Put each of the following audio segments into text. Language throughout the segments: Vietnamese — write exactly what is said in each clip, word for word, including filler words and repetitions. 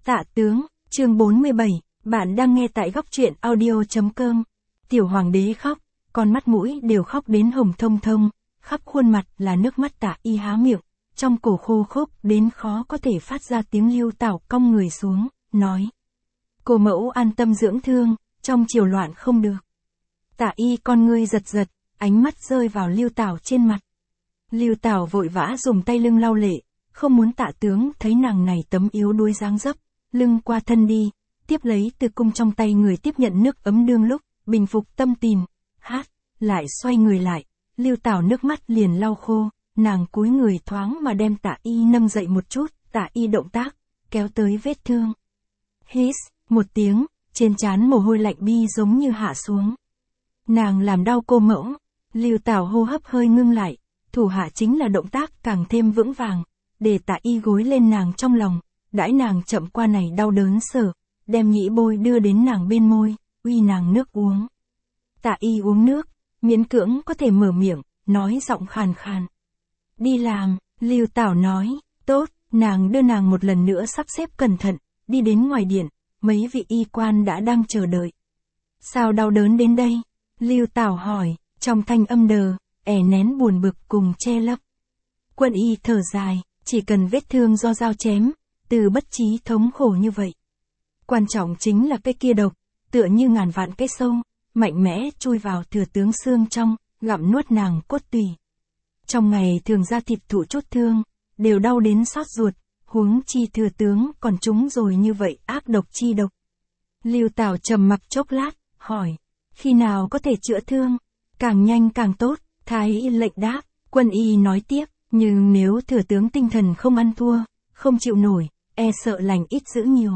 Tạ tướng, chương bốn mươi bảy, bạn đang nghe tại góc truyện audio.com. Tiểu hoàng đế khóc, con mắt mũi đều khóc đến hồng thông thông, khắp khuôn mặt là nước mắt. Tạ Y há miệng, trong cổ khô khốc đến khó có thể phát ra tiếng. Lưu Tảo cong người xuống, nói: Cô mẫu an tâm dưỡng thương, trong triều loạn không được. Tạ Y con ngươi giật giật, ánh mắt rơi vào Lưu Tảo trên mặt. Lưu Tảo vội vã dùng tay lưng lau lệ, không muốn Tạ tướng thấy nàng này tấm yếu đuối dáng dấp, lưng qua thân đi, tiếp lấy từ cung trong tay người tiếp nhận nước ấm đương lúc, bình phục tâm tình, hát, lại xoay người lại, Lưu Tảo nước mắt liền lau khô, nàng cúi người thoáng mà đem Tạ Y nâng dậy một chút, Tạ Y động tác, kéo tới vết thương. Hít, một tiếng, trên trán mồ hôi lạnh bi giống như hạ xuống. Nàng làm đau cô mẫu, Lưu Tảo hô hấp hơi ngưng lại, thủ hạ chính là động tác càng thêm vững vàng, để Tạ Y gối lên nàng trong lòng, đãi nàng chậm qua này đau đớn sở, đem nhĩ bôi đưa đến nàng bên môi, uy nàng nước uống. Tạ Y uống nước, miễn cưỡng có thể mở miệng, nói giọng khàn khàn. Đi làm, Lưu Tảo nói, tốt, nàng đưa nàng một lần nữa sắp xếp cẩn thận, đi đến ngoài điện, mấy vị y quan đã đang chờ đợi. Sao đau đớn đến đây? Lưu Tảo hỏi, trong thanh âm đờ, ẻ nén buồn bực cùng che lấp. Quân y thở dài, chỉ cần vết thương do dao chém, từ bất trí thống khổ như vậy. Quan trọng chính là cái kia độc, tựa như ngàn vạn cái sâu, mạnh mẽ chui vào thừa tướng xương trong, gặm nuốt nàng cốt tủy. Trong ngày thường ra thịt thụ chút thương, đều đau đến xót ruột, huống chi thừa tướng còn trúng rồi như vậy ác độc chi độc. Lưu Tảo trầm mặc chốc lát, hỏi, khi nào có thể chữa thương? Càng nhanh càng tốt, thái y lệnh đáp. Quân y nói tiếp, nhưng nếu thừa tướng tinh thần không ăn thua, không chịu nổi, e sợ lành ít dữ nhiều.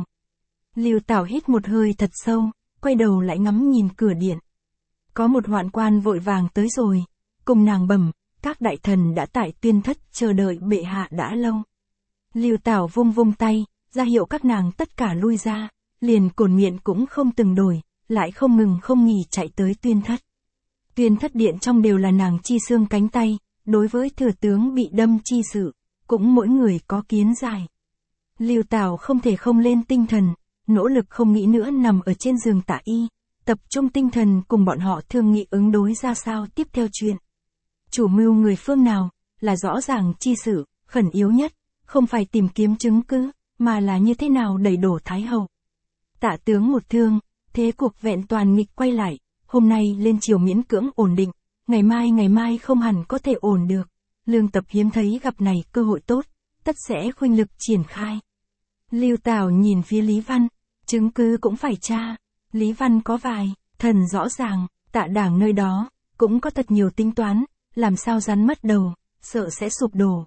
Lưu Tảo hít một hơi thật sâu, quay đầu lại ngắm nhìn cửa điện. Có một hoạn quan vội vàng tới rồi, cùng nàng bẩm, các đại thần đã tại tuyên thất chờ đợi bệ hạ đã lâu. Lưu Tảo vung vung tay, ra hiệu các nàng tất cả lui ra, liền cổn miệng cũng không từng đổi, lại không ngừng không nghỉ chạy tới tuyên thất. Tuyên thất điện trong đều là nàng chi xương cánh tay, đối với thừa tướng bị đâm chi sự, cũng mỗi người có kiến giải. Lưu Tảo không thể không lên tinh thần, nỗ lực không nghĩ nữa nằm ở trên giường Tạ Y, tập trung tinh thần cùng bọn họ thương nghị ứng đối ra sao tiếp theo chuyện. Chủ mưu người phương nào, là rõ ràng chi sự, khẩn yếu nhất, không phải tìm kiếm chứng cứ, mà là như thế nào đẩy đổ Thái Hậu. Tạ tướng một thương, thế cuộc vẹn toàn nghịch quay lại, hôm nay lên chiều miễn cưỡng ổn định, ngày mai ngày mai không hẳn có thể ổn được. Lương Tập hiếm thấy gặp này cơ hội tốt, tất sẽ khuynh lực triển khai. Lưu Tảo nhìn phía Lý Văn, chứng cứ cũng phải tra. Lý Văn có vài, thần rõ ràng, Tạ đảng nơi đó, cũng có thật nhiều tính toán, làm sao rắn mất đầu, sợ sẽ sụp đổ.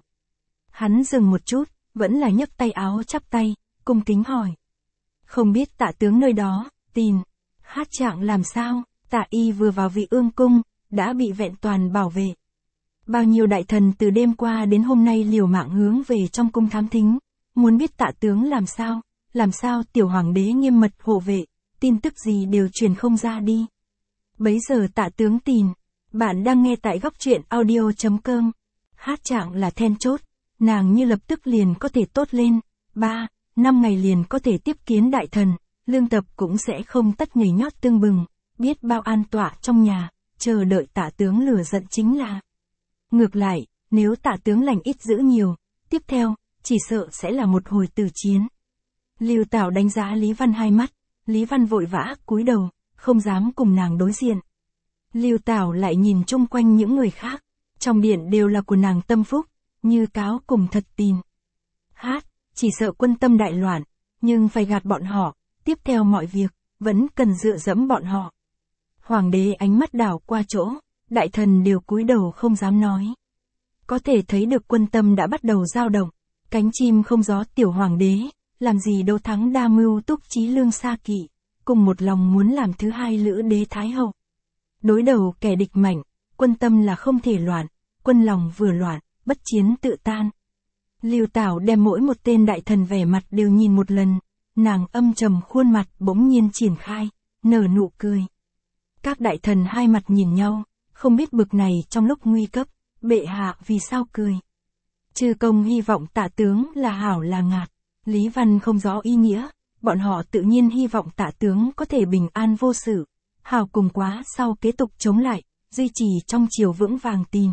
Hắn dừng một chút, vẫn là nhấc tay áo chắp tay, cung kính hỏi. Không biết Tạ tướng nơi đó, tin, hát trạng làm sao? Tạ Y vừa vào Vị Ương cung, đã bị vẹn toàn bảo vệ. Bao nhiêu đại thần từ đêm qua đến hôm nay liều mạng hướng về trong cung thám thính, muốn biết Tạ tướng làm sao, làm sao tiểu hoàng đế nghiêm mật hộ vệ, tin tức gì đều truyền không ra đi. Bấy giờ Tạ tướng tin, bạn đang nghe tại góc truyện audio.com, hát trạng là then chốt, nàng như lập tức liền có thể tốt lên, ba, năm ngày liền có thể tiếp kiến đại thần, Lương Tập cũng sẽ không tất nhảy nhót tương bừng, biết bao an tọa trong nhà, chờ đợi Tạ tướng lửa giận chính là. Ngược lại, nếu Tạ tướng lành ít dữ nhiều, tiếp theo, chỉ sợ sẽ là một hồi tử chiến. Lưu Tảo đánh giá Lý Văn hai mắt, Lý Văn vội vã cúi đầu, không dám cùng nàng đối diện. Lưu Tảo lại nhìn chung quanh những người khác, trong điện đều là của nàng tâm phúc, như cáo cùng thật tin. Hát, chỉ sợ quân tâm đại loạn, nhưng phải gạt bọn họ, tiếp theo mọi việc, vẫn cần dựa dẫm bọn họ. Hoàng đế ánh mắt đảo qua chỗ, đại thần đều cúi đầu không dám nói. Có thể thấy được quân tâm đã bắt đầu dao động, cánh chim không gió tiểu hoàng đế, làm gì đâu thắng đa mưu túc trí lương xa kỵ, cùng một lòng muốn làm thứ hai lữ đế Thái Hậu. Đối đầu kẻ địch mạnh, quân tâm là không thể loạn, quân lòng vừa loạn, bất chiến tự tan. Lưu Tảo đem mỗi một tên đại thần vẻ mặt đều nhìn một lần, nàng âm trầm khuôn mặt bỗng nhiên triển khai, nở nụ cười. Các đại thần hai mặt nhìn nhau, không biết bực này trong lúc nguy cấp, bệ hạ vì sao cười. Chư công hy vọng Tạ tướng là hảo là ngạt, Lý Văn không rõ ý nghĩa, bọn họ tự nhiên hy vọng Tạ tướng có thể bình an vô sự, hào cùng quá sau kế tục chống lại, duy trì trong triều vững vàng tin.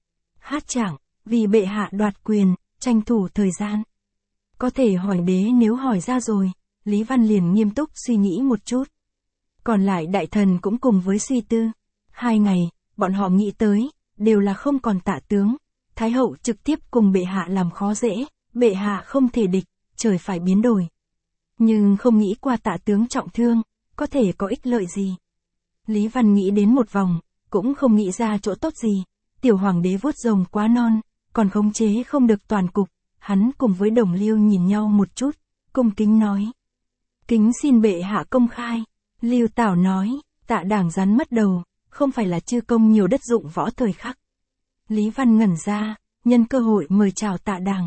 Hát chẳng, vì bệ hạ đoạt quyền, tranh thủ thời gian. Có thể hỏi đế nếu hỏi ra rồi, Lý Văn liền nghiêm túc suy nghĩ một chút. Còn lại đại thần cũng cùng với suy tư. Hai ngày, bọn họ nghĩ tới, đều là không còn Tạ tướng. Thái hậu trực tiếp cùng bệ hạ làm khó dễ, bệ hạ không thể địch, trời phải biến đổi. Nhưng không nghĩ qua Tạ tướng trọng thương, có thể có ích lợi gì. Lý Văn nghĩ đến một vòng, cũng không nghĩ ra chỗ tốt gì. Tiểu hoàng đế vuốt rồng quá non, còn khống chế không được toàn cục. Hắn cùng với Đồng Liêu nhìn nhau một chút, cung kính nói. Kính xin bệ hạ công khai. Lưu Tảo nói, Tạ đảng rắn mất đầu, không phải là chư công nhiều đất dụng võ thời khắc. Lý Văn ngẩn ra, nhân cơ hội mời chào Tạ đảng.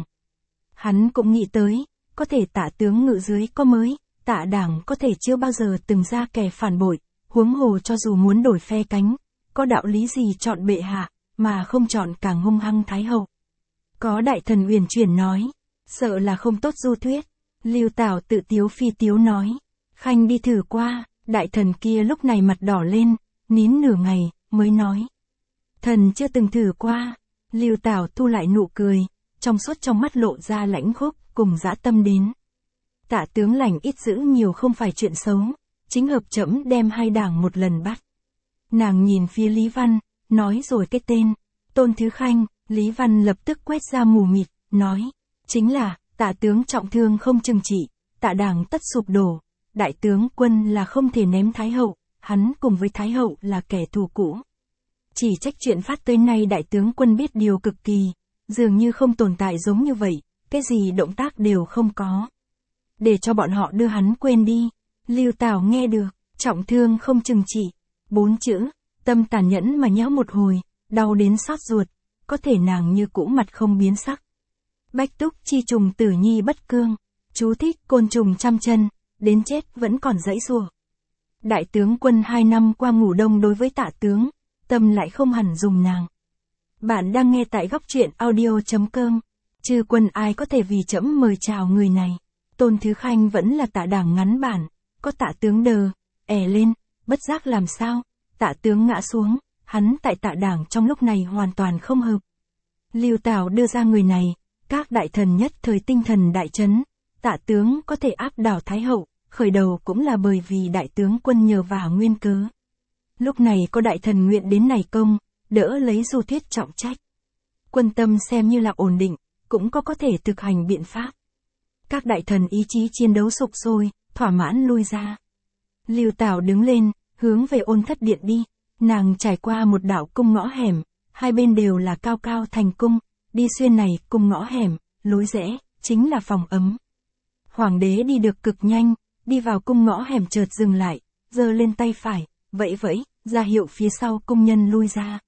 Hắn cũng nghĩ tới, có thể Tạ tướng ngự dưới có mới, Tạ đảng có thể chưa bao giờ từng ra kẻ phản bội, huống hồ cho dù muốn đổi phe cánh, có đạo lý gì chọn bệ hạ, mà không chọn càng hung hăng Thái hậu. Có đại thần uyển chuyển nói, sợ là không tốt du thuyết. Lưu Tảo tự tiếu phi tiếu nói, khanh đi thử qua. Đại thần kia lúc này mặt đỏ lên, nín nửa ngày, mới nói. Thần chưa từng thử qua. Lưu Tảo thu lại nụ cười, trong suốt trong mắt lộ ra lãnh khốc, cùng dã tâm đến. Tạ tướng lành ít giữ nhiều không phải chuyện xấu, chính hợp trẫm đem hai đảng một lần bắt. Nàng nhìn phía Lý Văn, nói rồi cái tên, Tôn Thứ Khanh. Lý Văn lập tức quét ra mù mịt, nói, chính là, Tạ tướng trọng thương không trừng trị, Tạ đảng tất sụp đổ. Đại tướng quân là không thể ném Thái hậu, hắn cùng với Thái hậu là kẻ thù cũ. Chỉ trách chuyện phát tới nay đại tướng quân biết điều cực kỳ, dường như không tồn tại giống như vậy, cái gì động tác đều không có. Để cho bọn họ đưa hắn quên đi. Lưu Tảo nghe được, trọng thương không trừng trị, bốn chữ, tâm tàn nhẫn mà nhéo một hồi, đau đến xót ruột, có thể nàng như cũ mặt không biến sắc. Bách túc chi trùng tử nhi bất cương, chú thích côn trùng trăm chân. Đến chết vẫn còn dãy giụa. Đại tướng quân hai năm qua ngủ đông đối với Tạ tướng, tâm lại không hẳn dùng nàng. Bạn đang nghe tại góc truyện audio chấm com. Chư quân ai có thể vì trẫm mời chào người này. Tôn Thứ Khanh vẫn là Tạ đảng ngắn bản, có Tạ tướng đờ, ẻ lên, bất giác làm sao, Tạ tướng ngã xuống, hắn tại Tạ đảng trong lúc này hoàn toàn không hợp. Lưu Tảo đưa ra người này, các đại thần nhất thời tinh thần đại chấn. Tạ tướng có thể áp đảo Thái hậu, khởi đầu cũng là bởi vì đại tướng quân nhờ vả nguyên cớ. Lúc này có đại thần nguyện đến này công, đỡ lấy du thuyết trọng trách. Quân tâm xem như là ổn định, cũng có có thể thực hành biện pháp. Các đại thần ý chí chiến đấu sục sôi, thỏa mãn lui ra. Lưu Tảo đứng lên, hướng về Ôn Thất Điện đi. Nàng trải qua một đạo cung ngõ hẻm, hai bên đều là cao cao thành cung, đi xuyên này cung ngõ hẻm, lối rẽ, chính là phòng ấm. Hoàng đế đi được cực nhanh, đi vào cung ngõ hẻm chợt dừng lại, giơ lên tay phải, vẫy vẫy, ra hiệu phía sau cung nhân lui ra.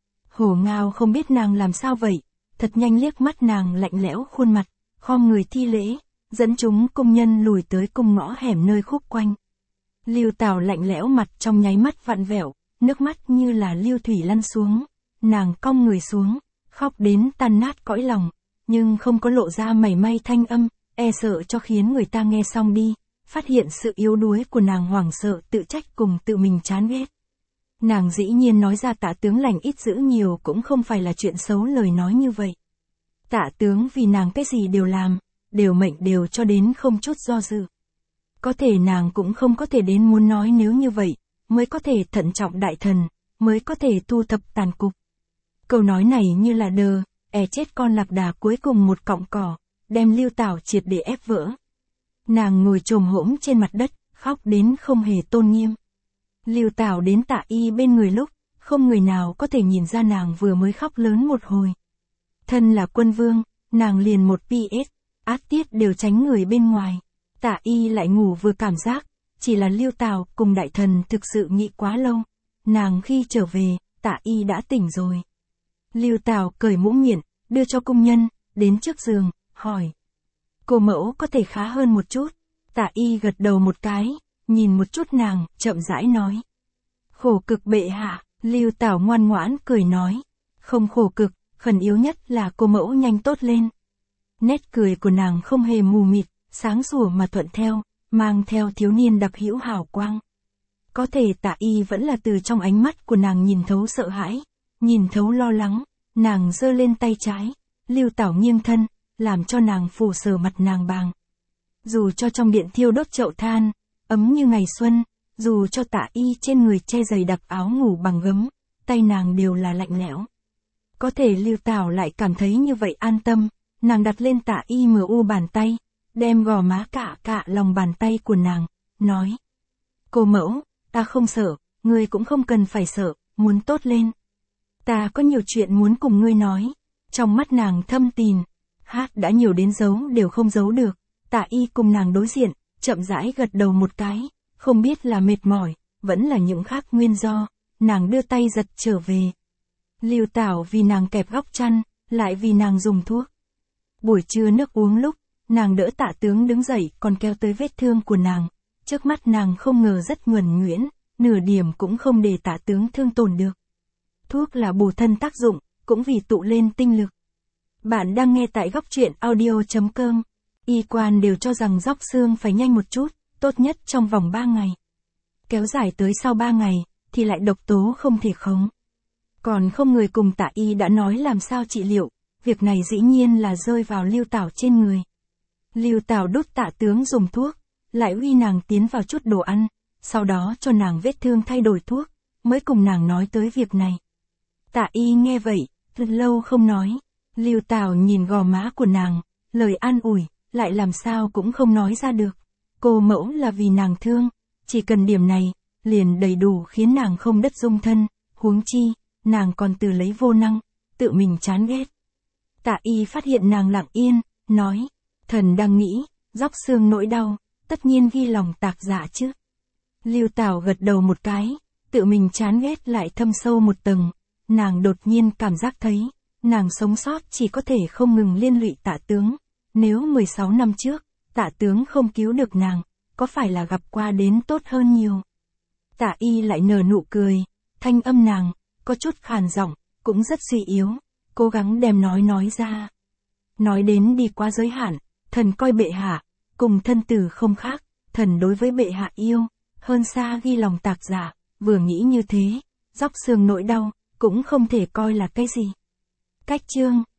Hổ Ngao không biết nàng làm sao vậy, thật nhanh liếc mắt nàng lạnh lẽo khuôn mặt, khom người thi lễ, dẫn chúng cung nhân lùi tới cung ngõ hẻm nơi khúc quanh. Lưu Tảo lạnh lẽo mặt trong nháy mắt vặn vẹo, nước mắt như là lưu thủy lăn xuống, nàng cong người xuống, khóc đến tan nát cõi lòng, nhưng không có lộ ra mảy may thanh âm. E sợ cho khiến người ta nghe xong đi, phát hiện sự yếu đuối của nàng, hoảng sợ tự trách cùng tự mình chán ghét. Nàng dĩ nhiên nói ra Tạ tướng lành ít giữ nhiều cũng không phải là chuyện xấu lời nói như vậy. Tạ tướng vì nàng cái gì đều làm, đều mệnh đều cho đến không chút do dự. Có thể nàng cũng không có thể đến muốn nói nếu như vậy, mới có thể thận trọng đại thần, mới có thể thu thập tàn cục. Câu nói này như là đờ, e chết con lạc đà cuối cùng một cọng cỏ, đem Lưu Tảo triệt để ép vỡ. Nàng ngồi chồm hổm trên mặt đất, khóc đến không hề tôn nghiêm. Lưu Tảo đến Tạ y bên người lúc, không người nào có thể nhìn ra nàng vừa mới khóc lớn một hồi. Thân là quân vương, nàng liền một pi ét, át tiết đều tránh người bên ngoài. Tạ y lại ngủ vừa cảm giác, chỉ là Lưu Tảo cùng đại thần thực sự nghĩ quá lâu. Nàng khi trở về, Tạ y đã tỉnh rồi. Lưu Tảo cởi mũ miệng, đưa cho cung nhân, đến trước giường, hỏi. Cô mẫu có thể khá hơn một chút. Tạ y gật đầu một cái, nhìn một chút nàng, chậm rãi nói. Khổ cực bệ hạ. Lưu Tảo ngoan ngoãn cười nói. Không khổ cực, khẩn yếu nhất là cô mẫu nhanh tốt lên. Nét cười của nàng không hề mù mịt, sáng sủa mà thuận theo, mang theo thiếu niên đặc hữu hào quang. Có thể Tạ Y vẫn là từ trong ánh mắt của nàng nhìn thấu sợ hãi, nhìn thấu lo lắng, nàng giơ lên tay trái, Lưu Tảo nghiêng thân, làm cho nàng phủ sờ mặt nàng bàng. Dù cho trong điện thiêu đốt chậu than, ấm như ngày xuân, dù cho Tạ Y trên người che dày đặc áo ngủ bằng gấm, tay nàng đều là lạnh lẽo. Có thể Lưu Tảo lại cảm thấy như vậy an tâm, nàng đặt lên Tạ Y mờ u bàn tay, đem gò má cạ cạ lòng bàn tay của nàng, nói. Cô mẫu, ta không sợ, ngươi cũng không cần phải sợ, muốn tốt lên. Ta có nhiều chuyện muốn cùng ngươi nói. Trong mắt nàng thâm tình, hát đã nhiều đến giấu đều không giấu được. Tạ Y cùng nàng đối diện, chậm rãi gật đầu một cái, không biết là mệt mỏi, vẫn là những khác nguyên do, nàng đưa tay giật trở về. Lưu Tảo vì nàng kẹp góc chăn, lại vì nàng dùng thuốc. Buổi trưa nước uống lúc, nàng đỡ Tạ tướng đứng dậy còn kéo tới vết thương của nàng. Trước mắt nàng không ngờ rất nhuần nhuyễn, nửa điểm cũng không để Tạ tướng thương tổn được. Thuốc là bổ thân tác dụng, cũng vì tụ lên tinh lực. Bạn đang nghe tại góc truyện audio chấm com. Y quan đều cho rằng róc xương phải nhanh một chút, tốt nhất trong vòng ba ngày. Kéo dài tới sau ba ngày, thì lại độc tố không thể khống. Còn không người cùng Tạ Y đã nói làm sao trị liệu, việc này dĩ nhiên là rơi vào Lưu Tảo trên người. Lưu Tảo đút Tạ tướng dùng thuốc, lại uy nàng tiến vào chút đồ ăn, sau đó cho nàng vết thương thay đổi thuốc, mới cùng nàng nói tới việc này. Tạ Y nghe vậy, rất lâu không nói. Lưu Tảo nhìn gò má của nàng, lời an ủi, lại làm sao cũng không nói ra được. Cô mẫu là vì nàng thương, chỉ cần điểm này, liền đầy đủ khiến nàng không đất dung thân, huống chi, nàng còn từ lấy vô năng, tự mình chán ghét. Tạ Y phát hiện nàng lặng yên, nói, thần đang nghĩ, róc xương nỗi đau, tất nhiên ghi lòng tạc dạ chứ. Lưu Tảo gật đầu một cái, tự mình chán ghét lại thâm sâu một tầng, nàng đột nhiên cảm giác thấy, nàng sống sót chỉ có thể không ngừng liên lụy Tạ tướng. Nếu mười sáu năm trước, Tạ tướng không cứu được nàng, có phải là gặp qua đến tốt hơn nhiều. Tạ Y lại nở nụ cười, thanh âm nàng, có chút khàn giọng, cũng rất suy yếu, cố gắng đem nói nói ra. Nói đến đi qua giới hạn, thần coi bệ hạ, cùng thân tử không khác, thần đối với bệ hạ yêu, hơn xa ghi lòng tạc dạ, vừa nghĩ như thế, róc xương nỗi đau, cũng không thể coi là cái gì. Cách chương